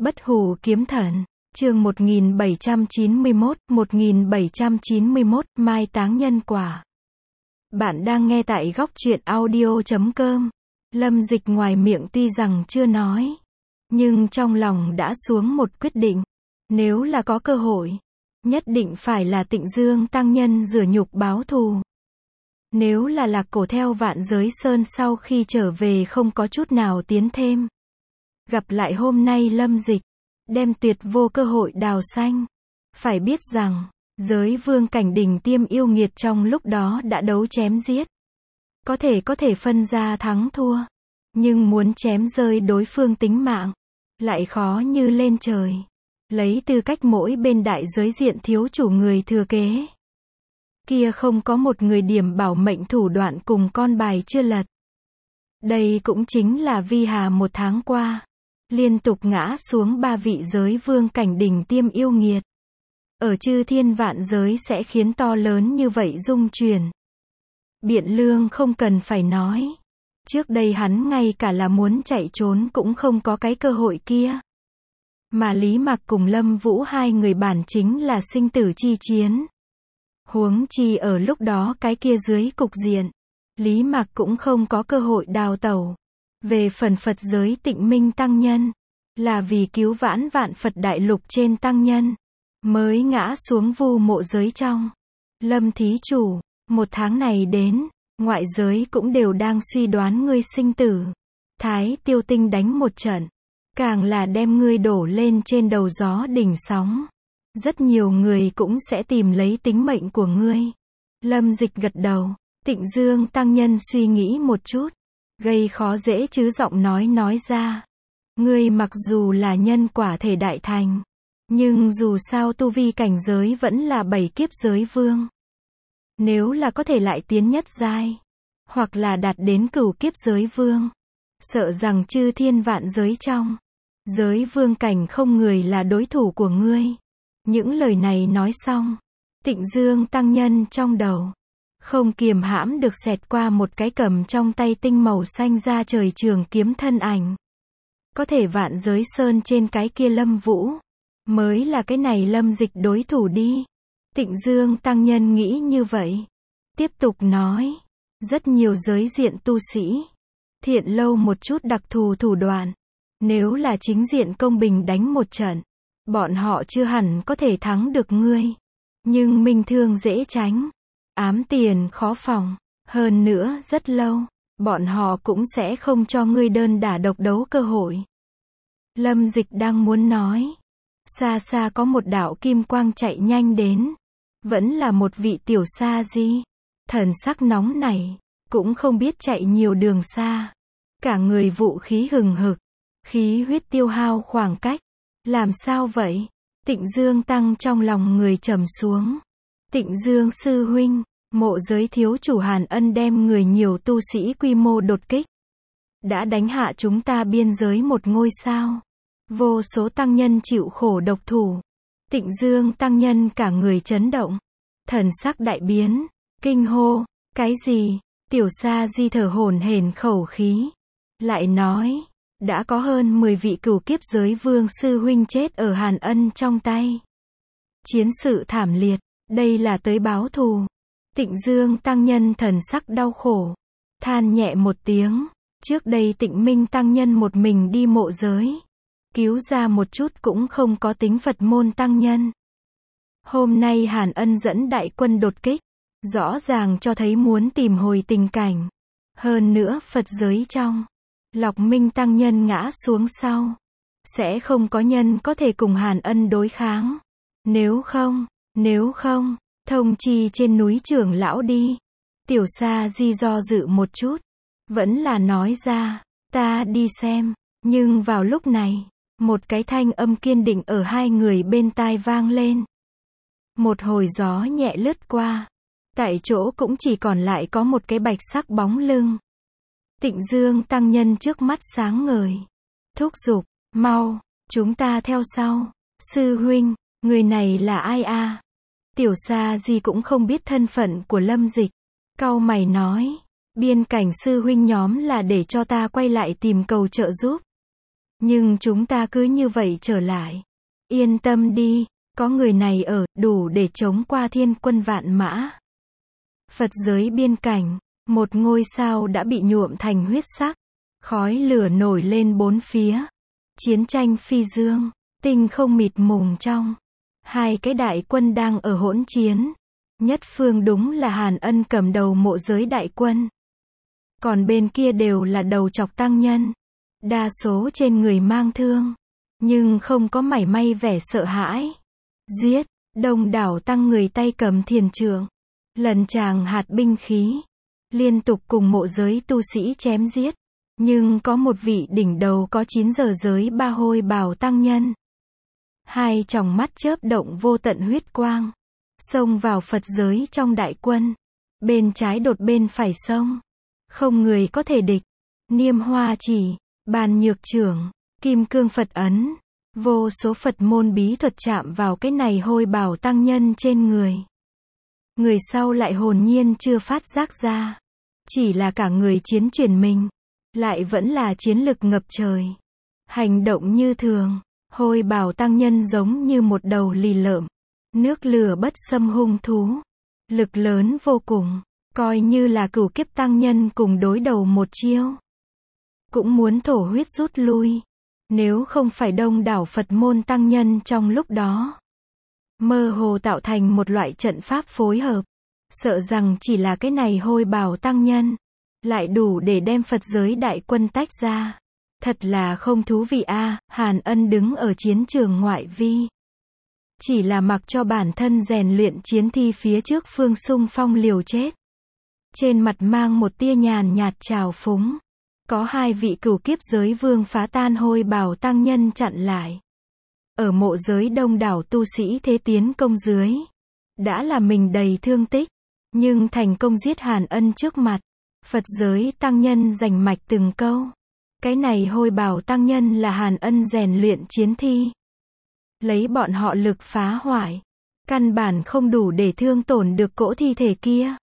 Bất hủ kiếm thần, chương 1791, mai táng nhân quả. Bạn đang nghe tại góc truyện audio.com. Lâm Dịch ngoài miệng tuy rằng chưa nói, nhưng trong lòng đã xuống một quyết định. Nếu là có cơ hội, nhất định phải là Tịnh Dương tăng nhân rửa nhục báo thù. Nếu là Lạc Cổ theo Vạn Giới Sơn sau khi trở về không có chút nào tiến thêm, gặp lại hôm nay Lâm Dịch, đem tuyệt vô cơ hội đào xanh. Phải biết rằng, giới vương cảnh đỉnh tiêm yêu nghiệt trong lúc đó đã đấu chém giết. Có thể phân ra thắng thua, nhưng muốn chém rơi đối phương tính mạng, lại khó như lên trời. Lấy tư cách mỗi bên đại giới diện thiếu chủ người thừa kế, kia không có một người điểm bảo mệnh thủ đoạn cùng con bài chưa lật. Đây cũng chính là Vi Hà một tháng qua, liên tục ngã xuống 3 vị giới vương cảnh đỉnh tiêm yêu nghiệt. Ở chư thiên vạn giới sẽ khiến to lớn như vậy rung chuyển. Biện Lương không cần phải nói. Trước đây hắn ngay cả là muốn chạy trốn cũng không có cái cơ hội kia. Mà Lý Mặc cùng Lâm Vũ hai người bản chính là sinh tử chi chiến. Huống chi ở lúc đó cái kia dưới cục diện, Lý Mặc cũng không có cơ hội đào tẩu. Về phần Phật giới Tịnh Minh tăng nhân, là vì cứu vãn vạn Phật đại lục trên tăng nhân, mới ngã xuống vu mộ giới trong. Lâm thí chủ, một tháng này đến, ngoại giới cũng đều đang suy đoán ngươi sinh tử. Thái Tiêu Tinh đánh một trận, càng là đem ngươi đổ lên trên đầu gió đỉnh sóng. Rất nhiều người cũng sẽ tìm lấy tính mệnh của ngươi. Lâm Dịch gật đầu. Tịnh Dương tăng nhân suy nghĩ một chút, gây khó dễ chứ giọng nói ra. Ngươi mặc dù là nhân quả thể đại thành, nhưng dù sao tu vi cảnh giới vẫn là 7 kiếp giới vương. Nếu là có thể lại tiến nhất giai, hoặc là đạt đến cửu kiếp giới vương, sợ rằng chư thiên vạn giới trong, giới vương cảnh không người là đối thủ của ngươi. Những lời này nói xong, Tịnh Dương tăng nhân trong đầu không kiềm hãm được xẹt qua một cái cầm trong tay tinh màu xanh ra trời trường kiếm thân ảnh. Có thể Vạn Giới Sơn trên cái kia Lâm Vũ, mới là cái này Lâm Dịch đối thủ đi. Tịnh Dương tăng nhân nghĩ như vậy. Tiếp tục nói, rất nhiều giới diện tu sĩ, thiện lâu một chút đặc thù thủ đoạn. Nếu là chính diện công bình đánh một trận, bọn họ chưa hẳn có thể thắng được ngươi. Nhưng minh thương dễ tránh, ám tiền khó phòng. Hơn nữa rất lâu, bọn họ cũng sẽ không cho ngươi đơn đả độc đấu cơ hội. Lâm Dịch đang muốn nói, xa xa có một đạo kim quang chạy nhanh đến. Vẫn là một vị tiểu sa di, thần sắc nóng nảy, cũng không biết chạy nhiều đường xa. Cả người vũ khí hừng hực, khí huyết tiêu hao khoảng cách. Làm sao vậy? Tịnh Dương tăng trong lòng người trầm xuống. Tịnh Dương sư huynh, mộ giới thiếu chủ Hàn Ân đem người nhiều tu sĩ quy mô đột kích, đã đánh hạ chúng ta biên giới một ngôi sao. Vô số tăng nhân chịu khổ độc thủ. Tịnh Dương tăng nhân cả người chấn động, thần sắc đại biến, kinh hô, cái gì? Tiểu sa di thở hổn hển khẩu khí, lại nói, đã có hơn 10 vị cửu kiếp giới vương sư huynh chết ở Hàn Ân trong tay. Chiến sự thảm liệt, đây là tới báo thù. Tịnh Dương tăng nhân thần sắc đau khổ, than nhẹ một tiếng. Trước đây Tịnh Minh tăng nhân một mình đi mộ giới, cứu ra một chút cũng không có tính Phật môn tăng nhân. Hôm nay Hàn Ân dẫn đại quân đột kích, rõ ràng cho thấy muốn tìm hồi tình cảnh. Hơn nữa Phật giới trong, Lộc Minh tăng nhân ngã xuống sau, sẽ không có nhân có thể cùng Hàn Ân đối kháng. Nếu không, thông chi trên núi trưởng lão đi. Tiểu sa di do dự một chút, vẫn là nói ra, ta đi xem. Nhưng vào lúc này, một cái thanh âm kiên định ở hai người bên tai vang lên. Một hồi gió nhẹ lướt qua, tại chỗ cũng chỉ còn lại có một cái bạch sắc bóng lưng. Tịnh Dương tăng nhân trước mắt sáng ngời, thúc giục, mau, chúng ta theo sau. Sư huynh, người này là ai a? Tiểu sa di cũng không biết thân phận của Lâm Dịch, cau mày nói, biên cảnh sư huynh nhóm là để cho ta quay lại tìm cầu trợ giúp. Nhưng chúng ta cứ như vậy trở lại. Yên tâm đi, có người này ở, đủ để chống qua thiên quân vạn mã. Phật giới biên cảnh, một ngôi sao đã bị nhuộm thành huyết sắc. Khói lửa nổi lên bốn phía. Chiến tranh phi dương, tinh không mịt mùng trong. Hai cái đại quân đang ở hỗn chiến. Nhất phương đúng là Hàn Ân cầm đầu mộ giới đại quân. Còn bên kia đều là đầu chọc tăng nhân. Đa số trên người mang thương. Nhưng không có mảy may vẻ sợ hãi. Giết, đông đảo tăng người tay cầm thiền trượng. Lần tràng hạt binh khí. Liên tục cùng mộ giới tu sĩ chém giết. Nhưng có một vị đỉnh đầu có 9 giờ giới ba hôi bào tăng nhân. Hai tròng mắt chớp động vô tận huyết quang. Xông vào Phật giới trong đại quân. Bên trái đột bên phải xông. Không người có thể địch. Niêm hoa chỉ, bàn nhược trưởng, kim cương Phật ấn. Vô số Phật môn bí thuật chạm vào cái này hôi bào tăng nhân trên người. Người sau lại hồn nhiên chưa phát giác ra. Chỉ là cả người chiến chuyển mình. Lại vẫn là chiến lực ngập trời. Hành động như thường. Hôi bào tăng nhân giống như một đầu lì lợm. Nước lửa bất xâm hung thú. Lực lớn vô cùng. Coi như là cửu kiếp tăng nhân cùng đối đầu một chiêu. Cũng muốn thổ huyết rút lui. Nếu không phải đông đảo Phật môn tăng nhân trong lúc đó. Mơ hồ tạo thành một loại trận pháp phối hợp. Sợ rằng chỉ là cái này hôi bào tăng nhân. Lại đủ để đem Phật giới đại quân tách ra. Thật là không thú vị a. Hàn Ân đứng ở chiến trường ngoại vi. Chỉ là mặc cho bản thân rèn luyện chiến thi phía trước phương xung phong liều chết. Trên mặt mang một tia nhàn nhạt trào phúng. Có hai vị cửu kiếp giới vương phá tan hôi bào tăng nhân chặn lại. Ở mộ giới đông đảo tu sĩ thế tiến công dưới. Đã là mình đầy thương tích. Nhưng thành công giết Hàn Ân trước mặt. Phật giới tăng nhân giành mạch từng câu. Cái này hôi bào tăng nhân là Hàn Ân rèn luyện chiến thi. Lấy bọn họ lực phá hoại. Căn bản không đủ để thương tổn được cỗ thi thể kia.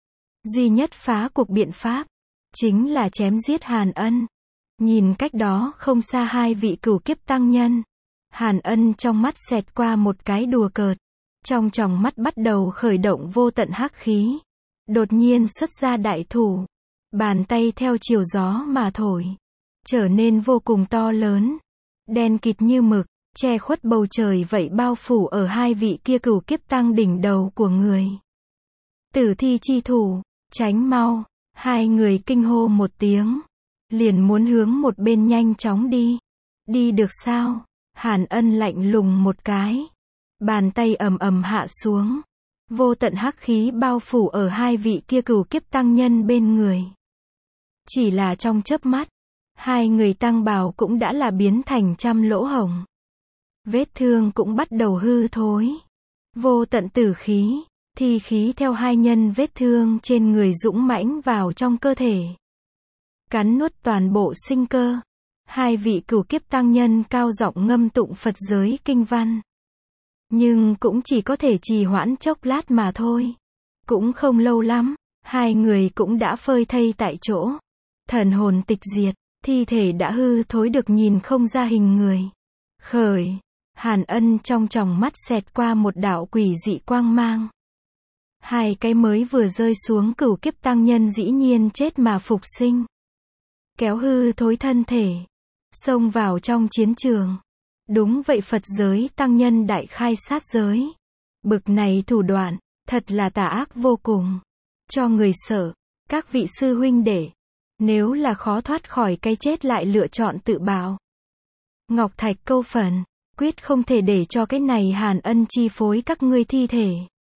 Duy nhất phá cuộc biện pháp. Chính là chém giết Hàn Ân. Nhìn cách đó không xa hai vị cửu kiếp tăng nhân. Hàn Ân trong mắt xẹt qua một cái đùa cợt. Trong tròng mắt bắt đầu khởi động vô tận hắc khí. Đột nhiên xuất ra đại thủ. Bàn tay theo chiều gió mà thổi. Trở nên vô cùng to lớn. Đen kịt như mực. Che khuất bầu trời vậy bao phủ ở hai vị kia cửu kiếp tăng đỉnh đầu của người. Tử thi chi thủ. Tránh mau. Hai người kinh hô một tiếng. Liền muốn hướng một bên nhanh chóng đi. Đi được sao? Hàn Ân lạnh lùng một cái. Bàn tay ầm ầm hạ xuống. Vô tận hắc khí bao phủ ở hai vị kia cửu kiếp tăng nhân bên người. Chỉ là trong chớp mắt. Hai người tăng bào cũng đã là biến thành trăm lỗ hổng. Vết thương cũng bắt đầu hư thối. Vô tận tử khí. Thi khí theo hai nhân vết thương trên người dũng mãnh vào trong cơ thể. Cắn nuốt toàn bộ sinh cơ. Hai vị cửu kiếp tăng nhân cao giọng ngâm tụng Phật giới kinh văn. Nhưng cũng chỉ có thể trì hoãn chốc lát mà thôi. Cũng không lâu lắm. Hai người cũng đã phơi thây tại chỗ. Thần hồn tịch diệt. Thi thể đã hư thối được nhìn không ra hình người. Khởi. Hàn Ân trong tròng mắt xẹt qua một đạo quỷ dị quang mang. Hai cái mới vừa rơi xuống cửu kiếp tăng nhân dĩ nhiên chết mà phục sinh. Kéo hư thối thân thể. Xông vào trong chiến trường. Đúng vậy Phật giới tăng nhân đại khai sát giới. Bực này thủ đoạn, thật là tà ác vô cùng. Cho người sợ. Các vị sư huynh đệ. Nếu là khó thoát khỏi cái chết lại lựa chọn tự bào. Ngọc Thạch câu phần. Quyết không thể để cho cái này Hàn Ân chi phối các ngươi thi thể.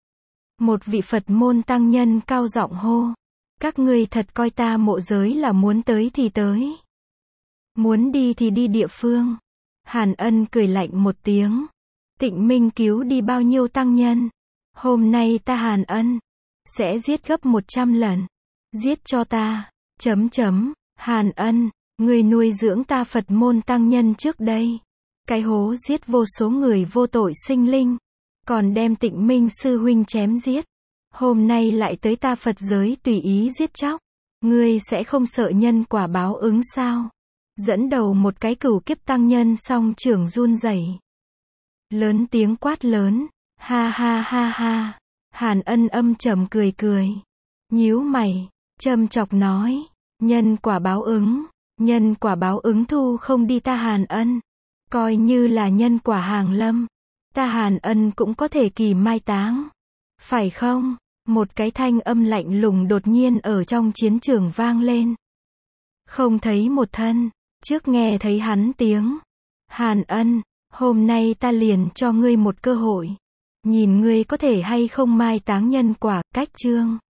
Một vị Phật môn tăng nhân cao giọng hô. Các ngươi thật coi ta mộ giới là muốn tới thì tới. Muốn đi thì đi địa phương. Hàn Ân cười lạnh một tiếng. Tịnh Minh cứu đi bao nhiêu tăng nhân. Hôm nay ta Hàn Ân. Sẽ giết gấp 100 lần. Giết cho ta. Hàn Ân. Người nuôi dưỡng ta Phật môn tăng nhân trước đây. Cái hố giết vô số người vô tội sinh linh. Còn đem Tịnh Minh sư huynh chém giết. Hôm nay lại tới ta Phật giới tùy ý giết chóc. Ngươi sẽ không sợ nhân quả báo ứng sao? Dẫn đầu một cái cửu kiếp tăng nhân song trưởng run rẩy, lớn tiếng quát lớn, ha ha ha ha. Hàn Ân âm trầm cười cười, nhíu mày, châm chọc nói, nhân quả báo ứng thu không đi ta Hàn Ân. Coi như là nhân quả hàng lâm, ta Hàn Ân cũng có thể kỳ mai táng. Phải không? Một cái thanh âm lạnh lùng đột nhiên ở trong chiến trường vang lên. Không thấy một thân, trước nghe thấy hắn tiếng. Hàn Ân, hôm nay ta liền cho ngươi một cơ hội. Nhìn ngươi có thể hay không mai táng nhân quả, cách chương.